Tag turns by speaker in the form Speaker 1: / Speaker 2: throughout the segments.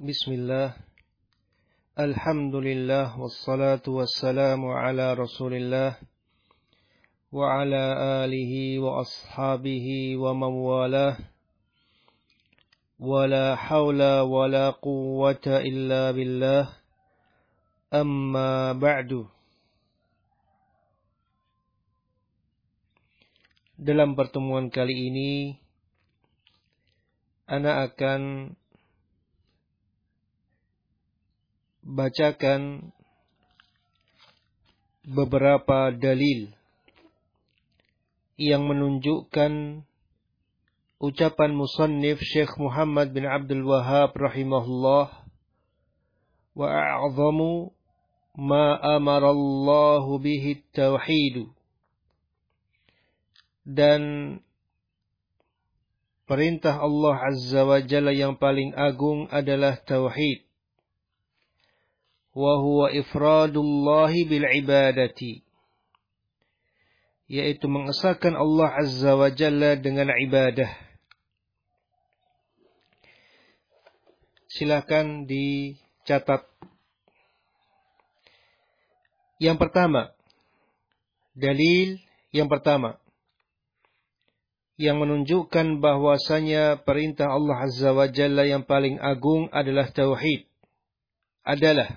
Speaker 1: Bismillah, alhamdulillah, wassalatu wassalamu ala rasulillah, wa ala alihi wa ashabihi wa mawalah, wa la hawla wa la quwwata illa billah, amma ba'du. Dalam pertemuan kali ini, ana akan bacakan beberapa dalil yang menunjukkan ucapan musannif Syekh Muhammad bin Abdul Wahhab rahimahullah, wa a'zamu ma amara Allah bihi at-tauhid, dan perintah Allah Azza wa Jalla yang paling agung adalah tauhid, wa huwa ifradullahi bil ibadati, yaitu mengesahkan Allah Azza wa Jalla dengan ibadah. Silakan dicatat. Yang pertama, dalil yang pertama yang menunjukkan bahwasanya perintah Allah Azza wa Jalla yang paling agung adalah tauhid adalah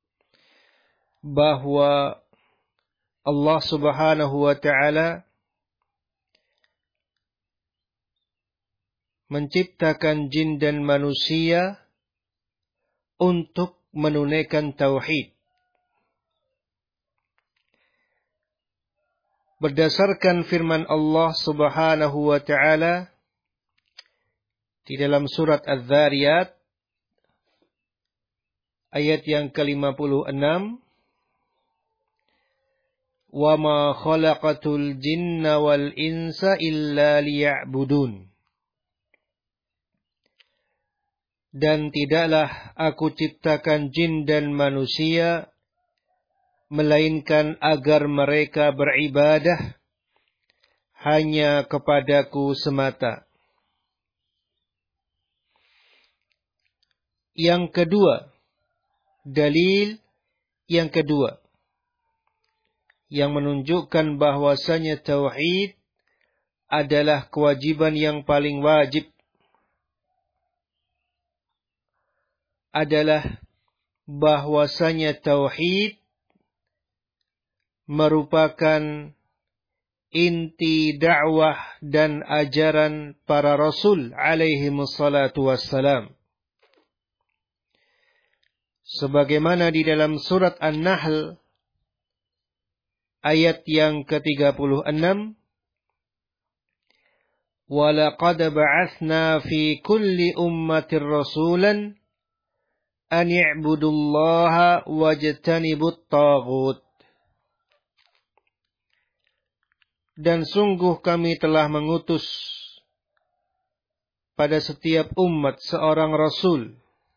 Speaker 1: bahwa Allah Subhanahu wa ta'ala menciptakan jin dan manusia untuk menunaikan tauhid. Berdasarkan firman Allah Subhanahu wa ta'ala di dalam surat Az-Zariyat ayat yang ke-56, wa ma khalaqatul jinna wal insa illa liya'budun. Dan tidaklah aku ciptakan jin dan manusia melainkan agar mereka beribadah hanya kepadaku semata. Yang kedua, dalil yang kedua yang menunjukkan bahwasanya tauhid adalah kewajiban yang paling wajib adalah bahwasanya tauhid merupakan inti dakwah dan ajaran para rasul alaihi wassalatu wassalam. Sebagaimana di dalam surat An-Nahl ayat yang ke-36, wa laqad ba'atsna fi kulli ummatir rasulan an i'budullaha wajtanibut taghut. Dan sungguh kami telah mengutus pada setiap umat seorang rasul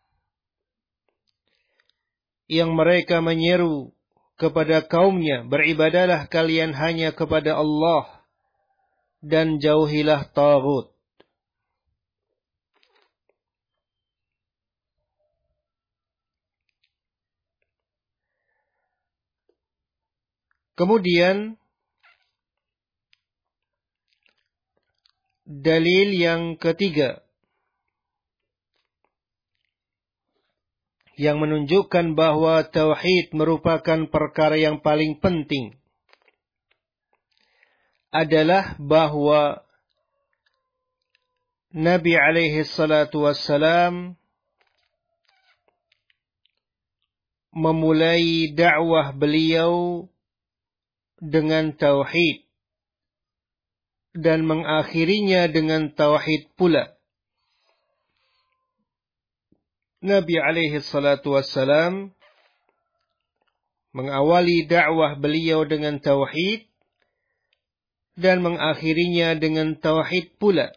Speaker 1: yang mereka menyeru kepada kaumnya, beribadalah kalian hanya kepada Allah dan jauhilah taghut. Kemudian dalil yang ketiga yang menunjukkan bahwa tauhid merupakan perkara yang paling penting adalah bahwa Nabi alaihi salatu wassalam memulai dakwah beliau dengan tauhid dan mengakhirinya dengan tauhid pula. Nabi alaihi salatu wassalam mengawali dakwah beliau dengan tauhid dan mengakhirinya dengan tauhid pula.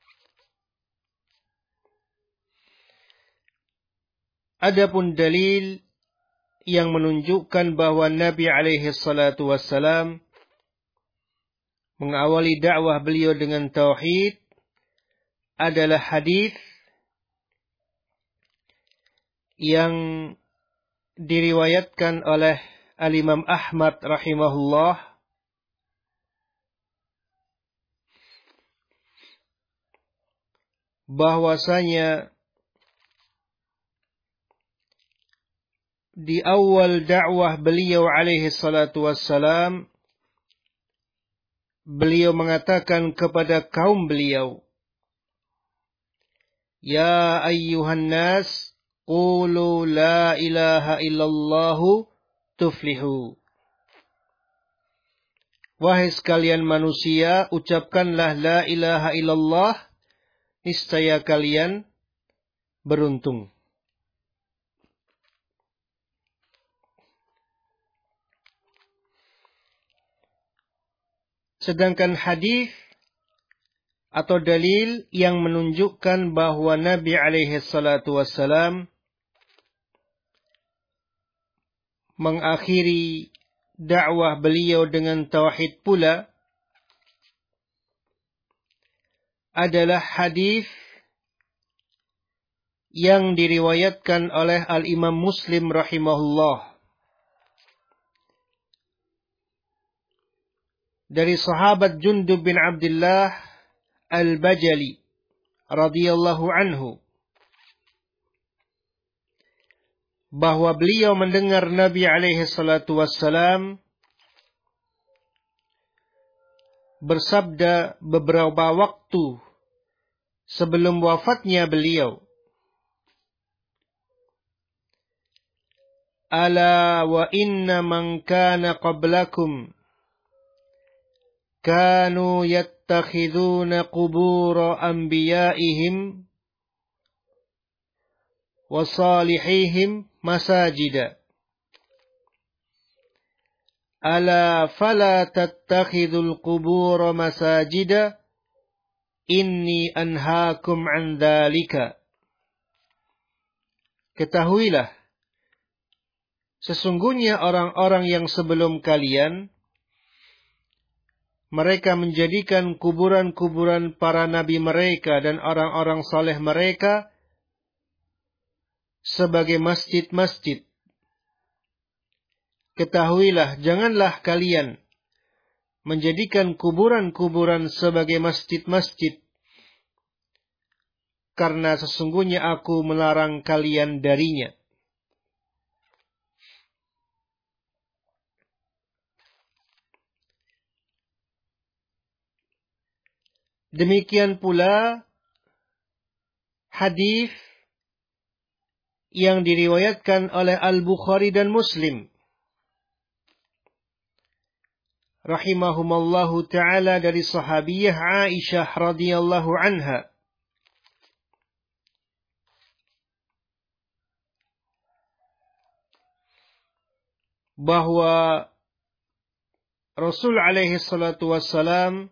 Speaker 1: Adapun dalil yang menunjukkan bahwa Nabi alaihi salatu wassalam mengawali dakwah beliau dengan tauhid adalah hadis yang diriwayatkan oleh Al-Imam Ahmad rahimahullah bahwasanya di awal dakwah beliau alaihi salatu wassalam, beliau mengatakan kepada kaum beliau, Ya ayyuhan nas, qulu la ilaha illallahu tuflihu. Wahai sekalian manusia, ucapkanlah la ilaha illallah, niscaya kalian beruntung. Sedangkan hadis atau dalil yang menunjukkan bahwa Nabi alaihi salatu wassalam mengakhiri dakwah beliau dengan tauhid pula adalah hadis yang diriwayatkan oleh Al-Imam Muslim rahimahullah dari sahabat Jundub bin Abdullah Al-Bajali radhiyallahu anhu, bahwa beliau mendengar Nabi alaihi salatu wassalam bersabda beberapa waktu sebelum wafatnya beliau, Ala wa inna man kana qablakum kanu yattakhiduna qubura anbiya'ihim wa salihihim masajida. Ala fala tattakhidul qubura masajida inni anhaakum an dzalika. Ketahuilah, sesungguhnya orang-orang yang sebelum kalian, mereka menjadikan kuburan-kuburan para nabi mereka dan orang-orang saleh mereka sebagai masjid-masjid. Ketahuilah, janganlah kalian menjadikan kuburan-kuburan sebagai masjid-masjid, karena sesungguhnya aku melarang kalian darinya. Demikian pula hadis yang diriwayatkan oleh Al-Bukhari dan Muslim rahimahumallahu ta'ala dari sahabiyah Aisyah radhiyallahu anha, bahwa Rasul alaihi salatu wassalam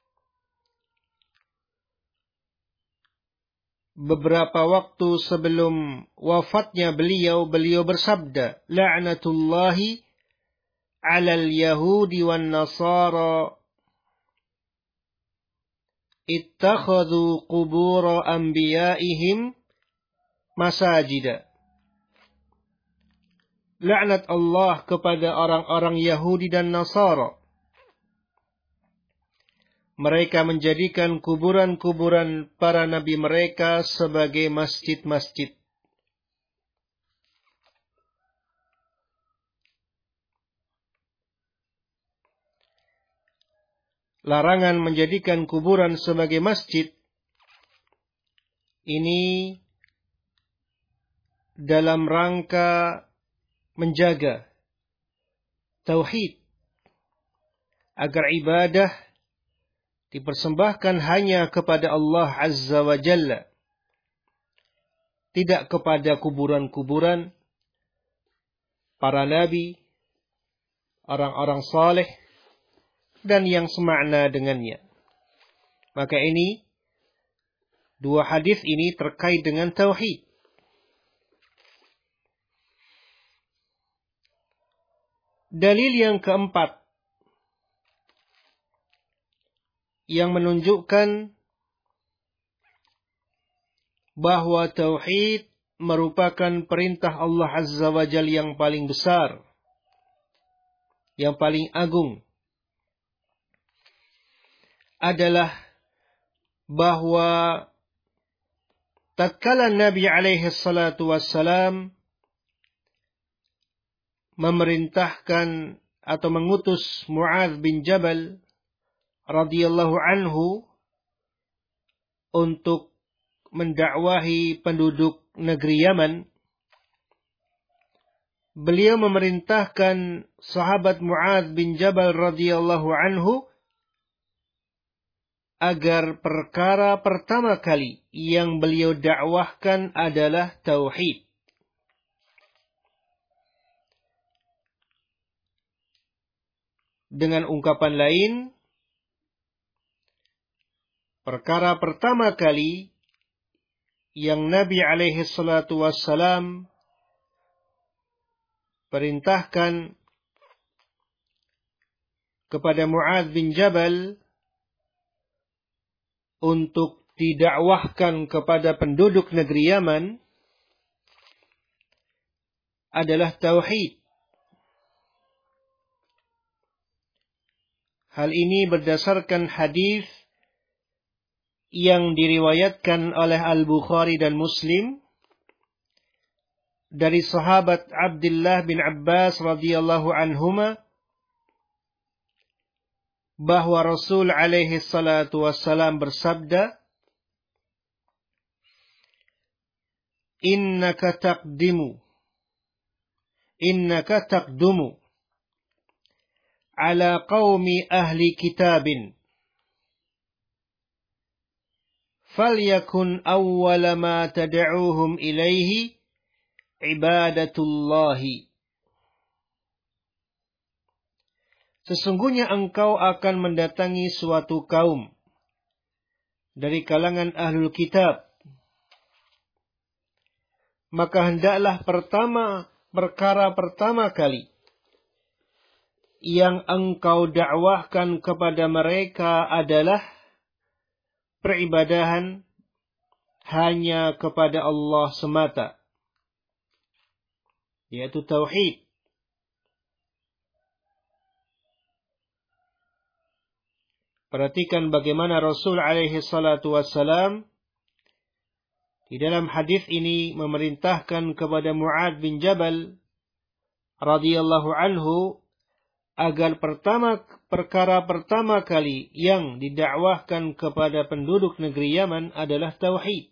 Speaker 1: beberapa waktu sebelum wafatnya beliau bersabda, La'natullahi 'alal yahudi wan nasara ittakhadhu qubur anbiya'ihim masajida. Laknat Allah kepada orang-orang Yahudi dan Nasara. Mereka menjadikan kuburan-kuburan para nabi mereka sebagai masjid-masjid. Larangan menjadikan kuburan sebagai masjid ini dalam rangka menjaga tauhid, agar ibadah dipersembahkan hanya kepada Allah Azza wa Jalla, tidak kepada kuburan-kuburan para nabi, orang-orang saleh, dan yang semakna dengannya. Maka ini, dua hadis ini terkait dengan tauhid. Dalil yang keempat yang menunjukkan bahwa tauhid merupakan perintah Allah Azza wa Jalla yang paling besar, yang paling agung, adalah bahwa tatkala Nabi alaihi salatu wassalam memerintahkan atau mengutus Mu'adz bin Jabal radhiyallahu anhu untuk mendakwahi penduduk negeri Yaman, beliau memerintahkan sahabat Mu'adz bin Jabal radhiyallahu anhu agar perkara pertama kali yang beliau dakwahkan adalah tauhid. Dengan ungkapan lain, perkara pertama kali yang Nabi alaihi salatu wassalam perintahkan kepada Mu'adz bin Jabal untuk didakwahkan kepada penduduk negeri Yaman adalah tauhid. Hal ini berdasarkan hadis yang diriwayatkan oleh Al-Bukhari dan Muslim dari sahabat Abdullah bin Abbas radhiyallahu anhuma, bahwa Rasul alaihi salatu wassalam bersabda, innaka taqdumu ala qaumi ahli kitabin falyakun awwala ma tad'uuhum ilaihi ibadatullahi. Sesungguhnya engkau akan mendatangi suatu kaum dari kalangan ahlul kitab, maka hendaklah perkara pertama kali yang engkau dakwahkan kepada mereka adalah peribadahan hanya kepada Allah semata, yaitu tauhid. Perhatikan bagaimana Rasul alaihi salatu wassalam di dalam hadis ini memerintahkan kepada Mu'adz bin Jabal radhiyallahu anhu agar perkara pertama kali yang didakwahkan kepada penduduk negeri Yaman adalah tauhid.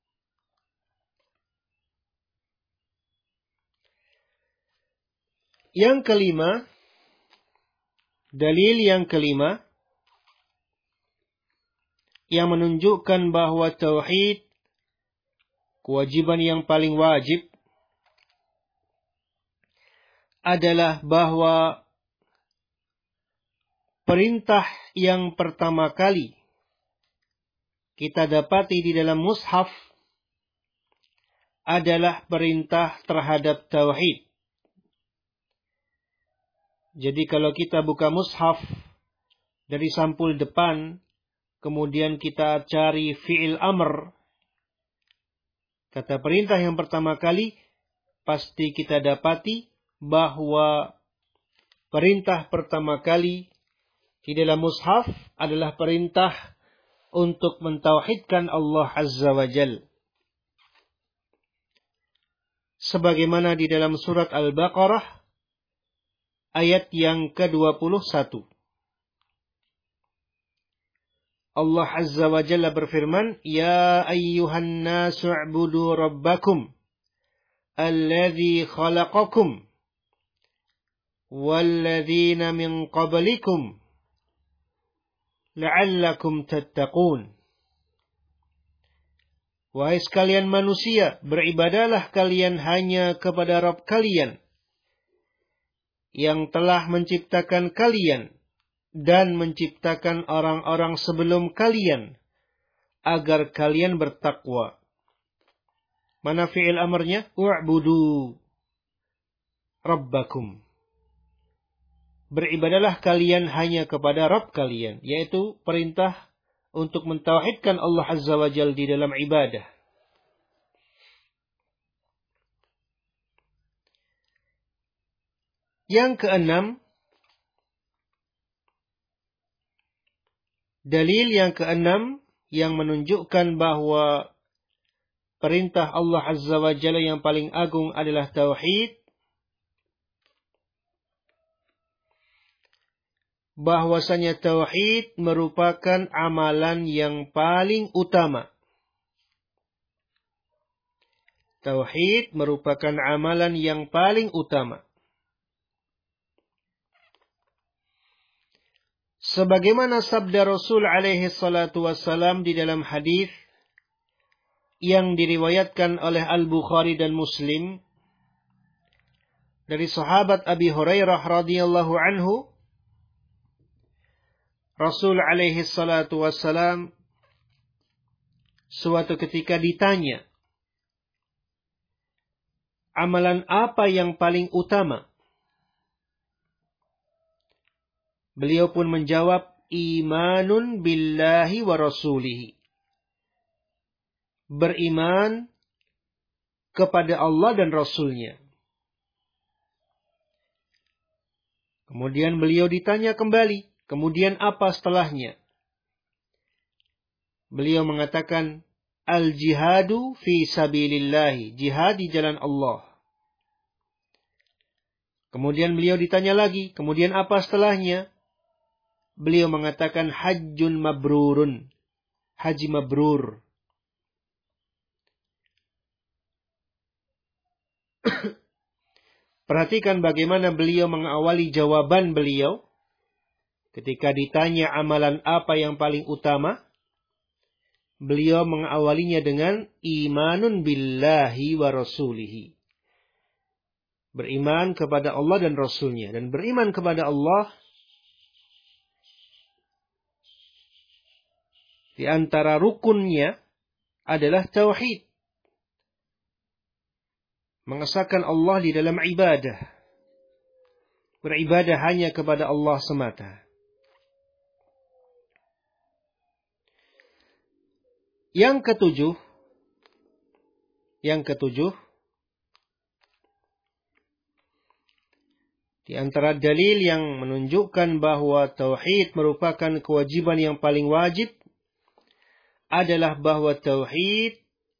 Speaker 1: Yang kelima, dalil yang kelima yang menunjukkan bahwa tauhid kewajiban yang paling wajib adalah bahwa perintah yang pertama kali kita dapati di dalam mushaf adalah perintah terhadap tauhid. Jadi kalau kita buka mushaf dari sampul depan, kemudian kita cari fi'il amr, kata perintah yang pertama kali, pasti kita dapati bahwa perintah pertama kali di dalam mushaf adalah perintah untuk mentauhidkan Allah Azza wa Jal. Sebagaimana di dalam surat Al-Baqarah ayat yang ke-21. Allah Azza wa Jalla berfirman, Ya ayyuhan nasu a'budu rabbakum alladhi khalaqakum walladhina min qablikum la'allakum tattaqun. Wahai sekalian manusia, beribadalah kalian hanya kepada Rabb kalian yang telah menciptakan kalian dan menciptakan orang-orang sebelum kalian agar kalian bertakwa. Mana fi'il amarnya? U'budu rabbakum. Beribadalah kalian hanya kepada Rabb kalian, yaitu perintah untuk mentauhidkan Allah Azza wa Jalla di dalam ibadah. Yang keenam, dalil yang keenam yang menunjukkan bahwa perintah Allah Azza wa Jalla yang paling agung adalah tauhid, bahwasanya tauhid merupakan amalan yang paling utama. Tauhid merupakan amalan yang paling utama. Sebagaimana sabda Rasul alaihi salatu wassalam di dalam hadis yang diriwayatkan oleh Al-Bukhari dan Muslim dari sahabat Abi Hurairah radhiyallahu anhu, Rasul alaihi salatu wassalam suatu ketika ditanya, amalan apa yang paling utama? Beliau pun menjawab, imanun billahi wa rasulihi. Beriman kepada Allah dan Rasulnya. Kemudian beliau ditanya kembali, kemudian apa setelahnya? Beliau mengatakan, al-jihadu fi sabilillahi, jihad di jalan Allah. Kemudian beliau ditanya lagi, kemudian apa setelahnya? Beliau mengatakan hajjun mabrurun, haji mabrur. Perhatikan bagaimana beliau mengawali jawaban beliau ketika ditanya amalan apa yang paling utama. Beliau mengawalinya dengan imanun billahi wa rasulihi. Beriman kepada Allah dan Rasulnya. Dan beriman kepada Allah di antara rukunnya adalah tauhid. Mengesahkan Allah di dalam ibadah. Beribadah hanya kepada Allah semata. Yang ketujuh, di antara dalil yang menunjukkan bahwa tauhid merupakan kewajiban yang paling wajib adalah bahwa tauhid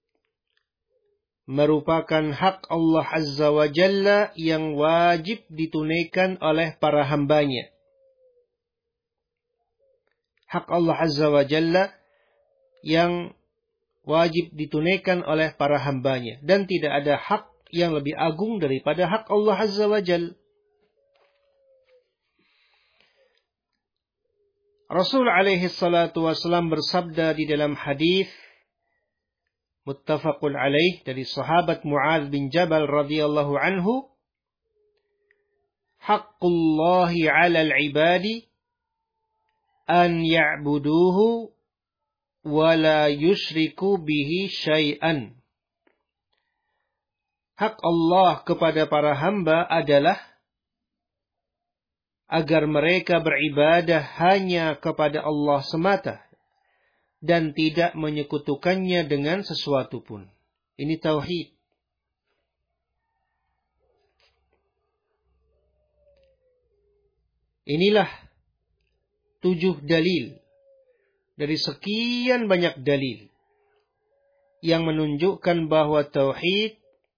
Speaker 1: merupakan hak Allah Azza wa Jalla yang wajib ditunaikan oleh para hambanya. Hak Allah Azza wa Jalla yang wajib ditunaikan oleh para hambanya. Dan tidak ada hak yang lebih agung daripada hak Allah Azza wa Jalla. Rasul alaihi salatu wassalam bersabda di dalam hadis muttafaqun alaih dari sahabat Mu'adz bin Jabal radhiyallahu anhu, haqqullahi 'alal 'ibadi an ya'buduhu wa la yusyriku bihi syai'an. Hak Allah kepada para hamba adalah agar mereka beribadah hanya kepada Allah semata dan tidak menyekutukannya dengan sesuatu pun. Ini tauhid. Inilah 7 dalil dari sekian banyak dalil yang menunjukkan bahwa tauhid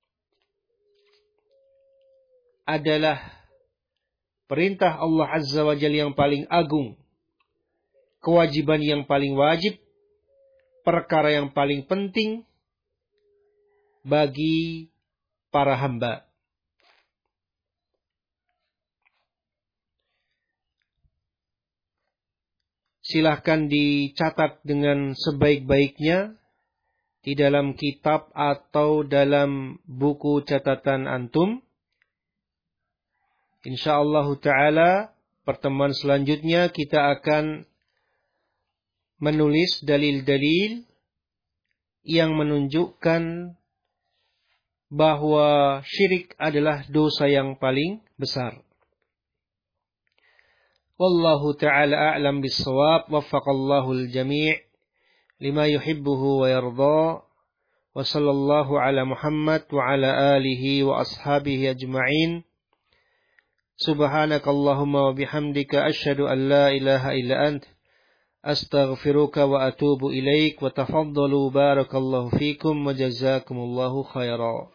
Speaker 1: adalah perintah Allah Azza wa Jalla yang paling agung, kewajiban yang paling wajib, perkara yang paling penting bagi para hamba. Silahkan dicatat dengan sebaik-baiknya di dalam kitab atau dalam buku catatan antum. InsyaAllah ta'ala pertemuan selanjutnya kita akan menulis dalil-dalil yang menunjukkan bahwa syirik adalah dosa yang paling besar. Wallahu ta'ala a'lam bis-shawab, waffaqallahu al-jami' lima yuhibbuhu wa yarda, wa sallallahu ala Muhammad wa ala alihi wa ashabihi ajma'in. Subhanakallahumma wa bihamdika asyhadu an la ilaha illa ant astaghfiruka wa atubu ilaik wa tafaddalu barakallahu fikum wa jazakumullahu khairan.